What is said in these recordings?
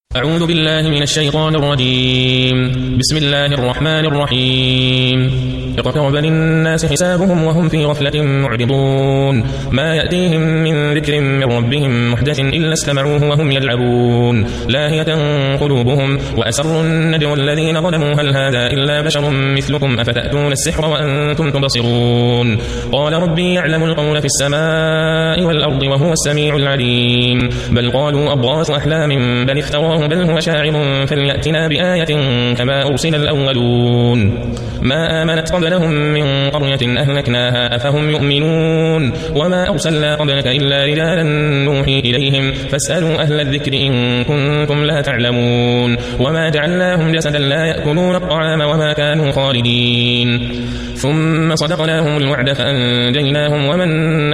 أعوذ بالله من الشيطان الرجيم. بسم الله الرحمن الرحيم. اقترب للناس حسابهم وهم في غفلة معرضون. ما يأتيهم من ذكر من ربهم محدث إلا استمعوه وهم يلعبون. لاهية قلوبهم وأسروا النجوى الذين ظلموا هل هذا إلا بشر مثلكم أفتأتون السحر وأنتم تبصرون. قال ربي يعلم القول في السماء والأرض وهو السميع العليم. بل قالوا أضغاث أحلام بل افتراه بل هو شاعر فليأتنا بآية كما أرسل الأولون. ما آمنت قبلهم من قرية أهلكناها أفهم يؤمنون. وما أرسلنا قبلك إلا رجالا نوحي إليهم فاسألوا أهل الذكر إن كنتم لا تعلمون. وما جعلناهم جسدا لا يأكلون الطعام وما كانوا خالدين. ثم صدقناهم الوعد فأنجيناهم ومن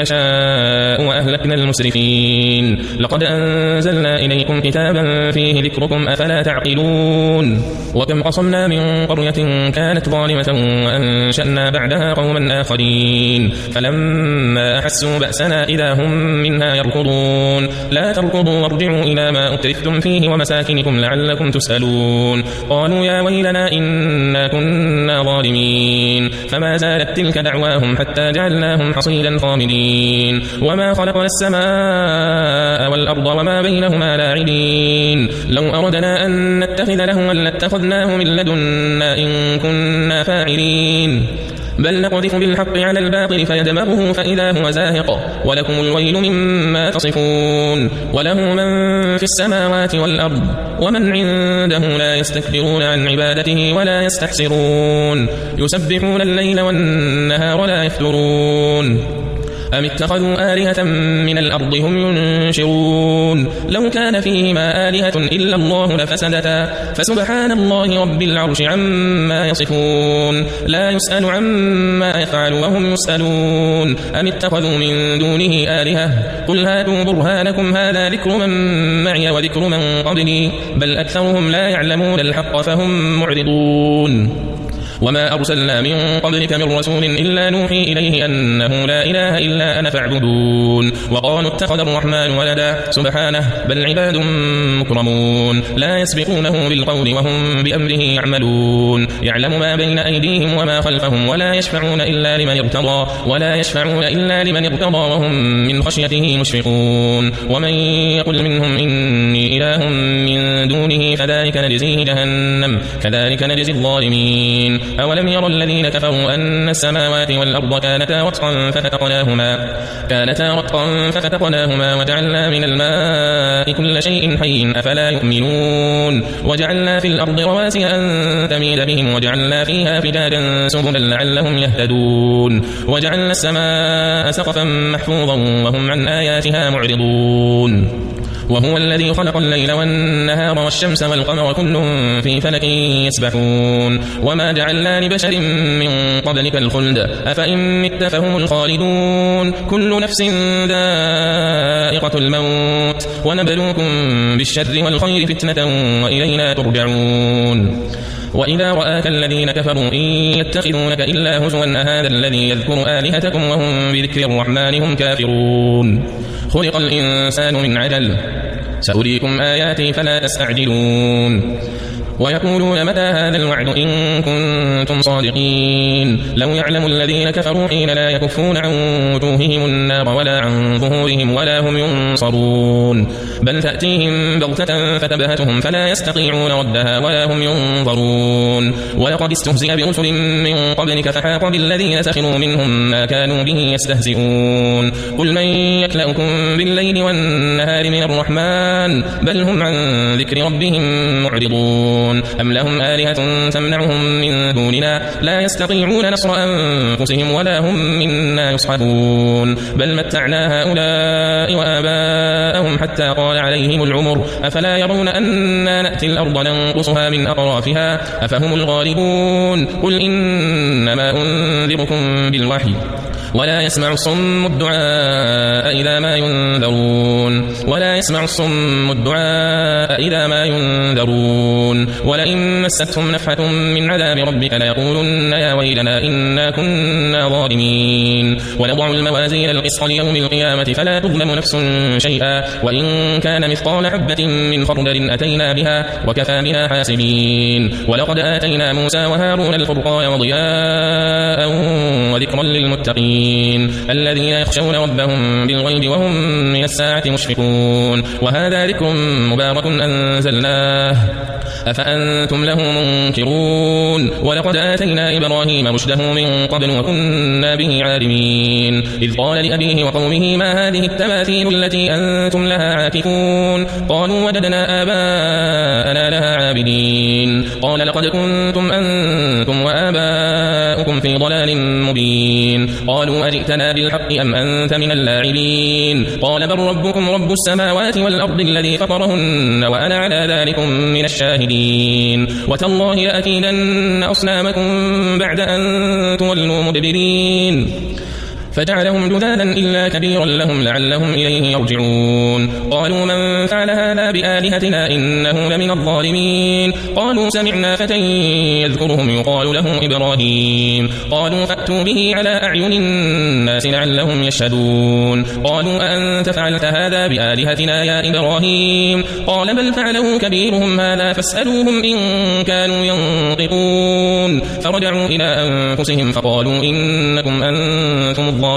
نشاء وأهلكنا المسرفين. لقد أنزلنا إليكم كتابا فيه ذكركم أفلا تعقلون. وكم قصمنا من قرية كانت ظالمة وأنشأنا بعدها قوما آخرين فلما أحسوا بأسنا إذا هم منها يركضون. لا تركضوا وارجعوا إلى ما أترفتم فيه ومساكنكم لعلكم تسألون. قالوا يا ويلنا إنا كنا ظالمين. فما زالت تلك دعواهم حتى جعلناهم حصيدا خامدين. وما خلقنا السماء والأرض وما بينهما لاعبين. لو أردنا أن نتخذ لهوا لاتخذناه من لدنا إن كنا فاعلين. بل نقذف بالحق على الباطل فيدمغه فإذا هو زاهق ولكم الويل مما تصفون. وله من في السماوات والأرض ومن عنده لا يستكبرون عن عبادته ولا يستحسرون. يسبحون الليل والنهار لا يفترون. أم اتخذوا آلهة من الأرض هم ينشرون. لو كان فيهما آلهة إلا الله لفسدتا فسبحان الله رب العرش عما يصفون. لا يسأل عما يفعل وهم يسألون. أم اتخذوا من دونه آلهة قل هاتوا برهانكم هذا ذكر من معي وذكر من قبلي بل أكثرهم لا يعلمون الحق فهم معرضون. وما أرسلنا من قبلك من رسول إلا نوحي إليه أنه لا إله إلا أنا فاعبدون. وقالوا اتخذ الرحمن ولدا سبحانه بل عباد مكرمون لا يسبقونه بالقول وهم بأمره يعملون. يعلم ما بين أيديهم وما خلفهم ولا يشفعون إلا لمن ارتضى وهم من خشيته مشفقون. ومن يقل منهم إني إله من دونه فذلك نجزيه جهنم كذلك نجزي الظالمين. أولم يرى الذين كفروا أن السماوات والأرض كانتا رتقا ففتقناهما وجعلنا من الماء كل شيء حي أفلا يؤمنون. وجعلنا في الأرض رواسي أن تميد بهم وجعلنا فيها فجاجا سبلا لعلهم يهتدون. وجعلنا السماء سقفا محفوظا وهم عن آياتها معرضون. وهو الذي خلق الليل والنهار والشمس والقمر كل في فلك يسبحون. وما جعلنا لبشر من قبلك الخلد أفإن مت فهم الخالدون. كل نفس ذائقة الموت ونبلوكم بالشر والخير فتنة وإلينا ترجعون. وإذا رآك الذين كفروا إن يتخذونك إلا هزوا أهذا الذي يذكر آلهتكم وهم بذكر الرحمن هم كافرون. خلق الإنسان من عجل سأريكم آياتي فلا تستعجلون. ويقولون متى هذا الوعد إن كنتم صادقين. لو يعلم الذين كفروا حين لا يكفون عن وجوههم النار ولا عن ظهورهم ولا هم ينصرون. بل تأتيهم بغتة فتبهتهم فلا يستطيعون ردها ولا هم ينظرون. ولقد استهزئ برسل من قبلك فحاق بالذين سخروا منهم ما كانوا به يستهزئون. قل من يكلأكم بالليل والنهار من الرحمن بل هم عن ذكر ربهم معرضون. أم لهم آلهة تمنعهم من دوننا لا يستطيعون نصر أنفسهم ولا هم منا يصحبون. بل متعنا هؤلاء وآباءهم حتى طال عليهم العمر أفلا يرون أنا نأتي الأرض ننقصها من أطرافها أفهم الغالبون. قل إنما أنذركم بالوحي ولا يسمع الصم الدعاء إذا ما ينذرون ولئن مستهم نفحة من عذاب ربك ليقولن يا ويلنا إنا كنا ظالمين ونضع الموازين القسط ليوم القيامة فلا تظلم نفس شيئا وإن كان مثقال حبة من خردل أتينا بها وكفى بنا حاسبين ولقد آتينا موسى وهارون الفرقان وضياء وذكرا للمتقين الذين يخشون ربهم بالغيب وهم من الساعة مشفقون وهذا ذكر مبارك أنزلناه أفأنتم له منكرون ولقد آتينا إبراهيم رشده من قبل وكنا به عالمين إذ قال لأبيه وقومه ما هذه التماثيل التي أنتم لها عاكفون قالوا وجدنا آباءنا لها عابدين قال لقد كنتم أنتم وآباؤكم في ضلال مبين قالوا أجئتنا بالحق أم أنت من اللاعبين قال بل ربكم رب السماوات والأرض الذي فطرهن وأنا على ذلكم من الشاهدين وتالله لأكيدن أصنامكم بعد أن تولوا مدبرين فجعلهم جذاذا إلا كبيرا لهم لعلهم إليه يرجعون قالوا من فعل هذا بآلهتنا إنه لمن الظالمين قالوا سمعنا فتى يذكرهم يقال له إبراهيم قالوا فأتوا به على أعين الناس لعلهم يشهدون قالوا أأنت فعلت هذا بآلهتنا يا إبراهيم قال بل فعله كبيرهم هذا فاسألوهم إن كانوا ينطقون فرجعوا إلى أنفسهم فقالوا إنكم أنتم الظالمون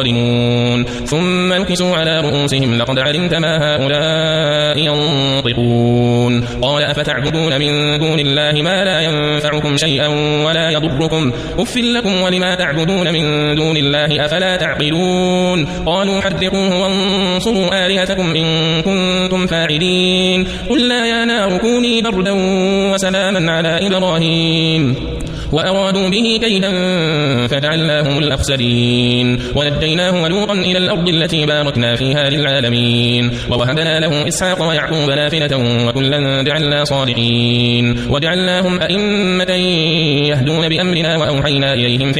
ثم نكسوا على رؤوسهم لقد علمت ما هؤلاء ينطقون قال أفتعبدون من دون الله ما لا ينفعكم شيئا ولا يضركم أف لكم ولما تعبدون من دون الله أفلا تعقلون قالوا حرقوه وانصروا آلهتكم إن كنتم فاعلين قلنا يا نار كوني بردا وسلاما على إبراهيم وأرادوا به كيدا فجعلناهم الأخسرين ونجيناه ولوطا إلى الأرض التي باركنا فيها للعالمين ووهبنا له إسحاق ويعقوب نافلة وكلا جعلنا صالحين وجعلناهم أئمة يهدون بأمرنا وأوحينا إليهم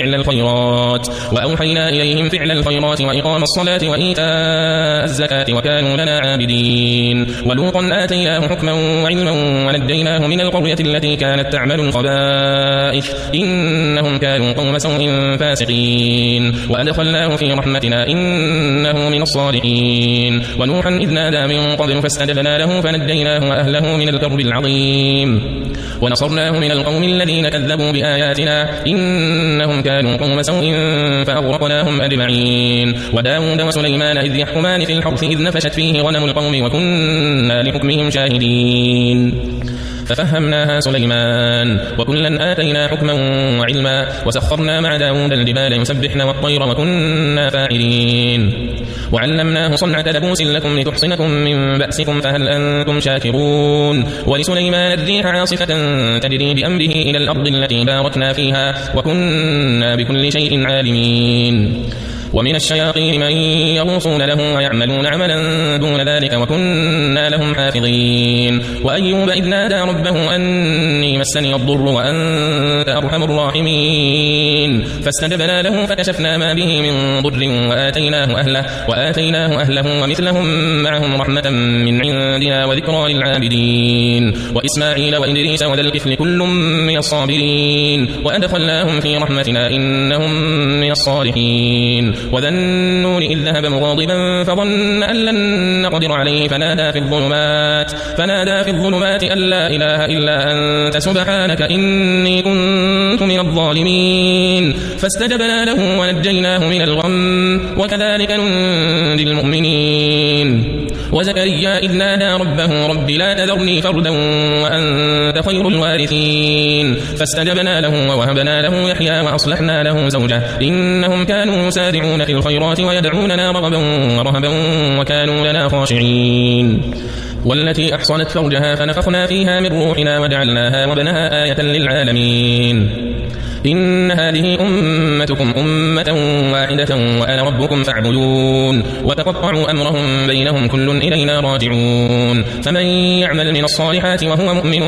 فعل الخيرات وإقام الصلاة وإيتاء الزكاة وكانوا لنا عابدين ولوطا آتيناه حكما وعلما ونجيناه من القرية التي كانت تعمل الخبائث إنهم كانوا قوم سوء فاسقين وأدخلناه في رحمتنا إنه من الصالحين ونوحا إذ نادى من قبل فاستجبنا له فنجيناه وأهله من الكرب العظيم ونصرناه من القوم الذين كذبوا بآياتنا إنهم كانوا قوم سوء فأغرقناهم أجمعين وداود وسليمان إذ يحكمان في الحرث إذ نفشت فيه غنم القوم وكنا لحكمهم شاهدين ففهمناها سليمان وكلا آتينا حكما وعلما وسخرنا مع داود الجبال يسبحن والطير وكنا فاعلين وعلمناه صنعة لبوس لكم لتحصنكم من بأسكم فهل أنتم شاكرون ولسليمان الريح عاصفة تجري بأمره إلى الأرض التي باركنا فيها وكنا بكل شيء عالمين ومن الشياطين من يغوصون له ويعملون عملا دون ذلك وكنا لهم حافظين وأيوب إذ نادى ربه أني مسني الضر وأنت أرحم الراحمين فاستجبنا له فكشفنا ما به من ضر وآتيناه أهله ومثلهم معهم رحمة من عندنا وذكرى للعابدين وإسماعيل وإدريس وذا الكفل كل من الصابرين وأدخلناهم في رحمتنا إنهم من الصالحين وذا النون إذ ذهب مغاضبا فظن أن لن نقدر عليه فنادى في الظلمات أن لا إله إلا أنت سبحانك إني كنت من الظالمين فاستجبنا له ونجيناه من الغم وكذلك ننجي المؤمنين وزكريا إذ نادى ربه رب لا تذرني فردا وأنت خير الوارثين فاستجبنا له ووهبنا له يحيى وأصلحنا له زوجه إنهم كانوا يسارعون في الخيرات ويدعوننا رغبا ورهبا وكانوا لنا خاشعين والتي أحصنت فرجها فنفخنا فيها من روحنا وجعلناها وابنها آية للعالمين إن هذه أمتكم أمة واحدة وأنا ربكم فاعبدون وتقطعوا أمرهم بينهم كل إلينا راجعون فمن يعمل من الصالحات وهو مؤمن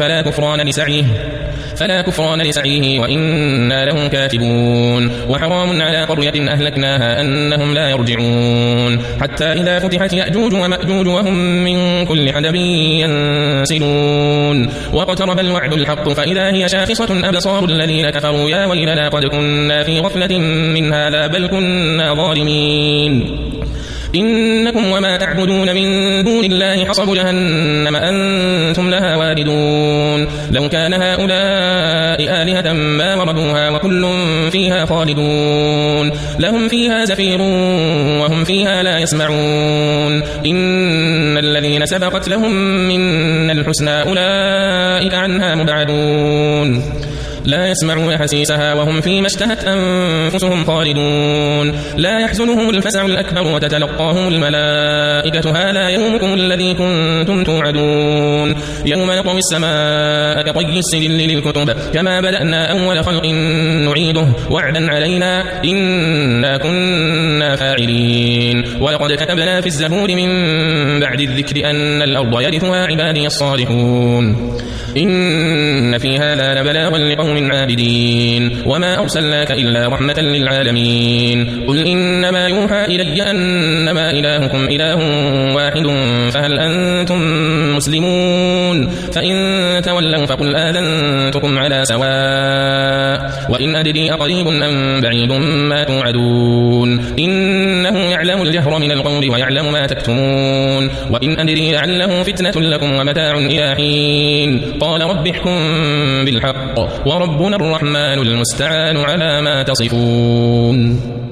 فلا كفران لسعيه وإنا له كاتبون وحرام على قرية أهلكناها أنهم لا يرجعون حتى إذا فتحت يأجوج ومأجوج وهم من كل حدب ينسلون واقترب الوعد الحق فإذا هي شاخصة أبصار الذين كفروا يا ويلنا قد كنا في غفلة من هذا بل كنا ظالمين إنكم وما تعبدون من دون الله حصب جهنم أنتم لها واردون لو كان هؤلاء آلهة ما وردوها وكل فيها خالدون لهم فيها زفير وهم فيها لا يسمعون إن الذين سبقت لهم من الحسنى أولئك عنها مبعدون لا يسمعون حسيسها وهم فيما اشتهت أنفسهم خالدون لا يحزنهم الفزع الأكبر وتتلقاهم الملائكة هذا يومكم الذي كنتم توعدون يوم نطوي السماء كطي السجل للكتب كما بدأنا أول خلق نعيده وعدا علينا إنا كنا فاعلين ولقد كتبنا في الزبور من بعد الذكر أن الأرض يرثها عبادي الصالحون إن في هذا لبلاغا لقوم عابدين وما أرسلناك إلا رحمة للعالمين قل إنما يوحى إلي أنما إلهكم إله واحد فهل أنتم مسلمون فإن تولوا فقل آذنتكم على سواء وإن أدري أقريب أم بعيد ما توعدون إنه يعلم الجهر من القول ويعلم ما تكتمون وإن أدري لعله فتنة لكم ومتاع إلى حين قال رب احكم بالحق وربنا الرحمن المستعان على ما تصفون